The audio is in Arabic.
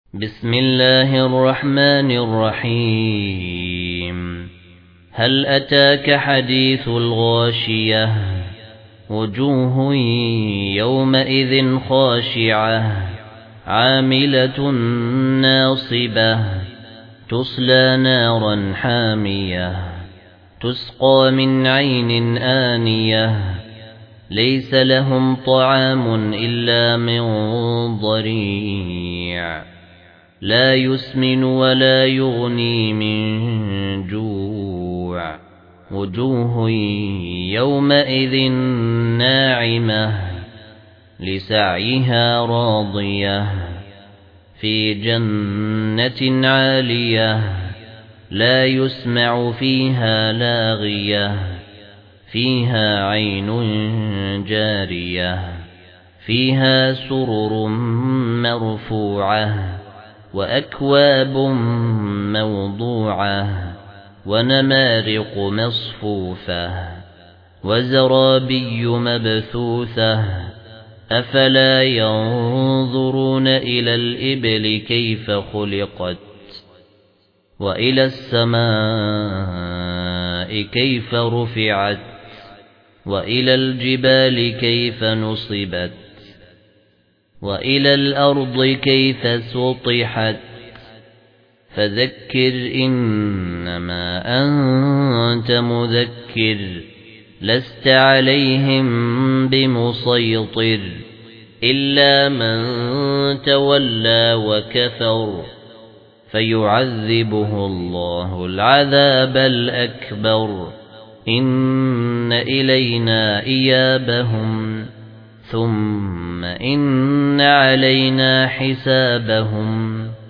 بسم الله الرحمن الرحيم هل أتاك حديث الغاشية وجوه يومئذ خاشعة عاملة ناصبة تصلى نارا حامية تسقى من عين آنية ليس لهم طعام إلا من ضريع لا يسمن ولا يغني من جوع وجوه يومئذ ناعمة لسعيها راضية في جنة عالية لا يسمع فيها لاغية فيها عين جارية فيها سرر مرفوعة وأكواب موضوعة ونمارق مصفوفة وزرابي مبثوثة أفلا ينظرون إلى الإبل كيف خلقت وإلى السماء كيف رفعت وإلى الجبال كيف نصبت وإلى الأرض كيف سطحت فذكر إنما أنت مذكر لست عليهم بمسيطر إلا من تولى وكفر فيعذبه الله العذاب الأكبر إن إلينا إيابهم ثم إن علينا حسابهم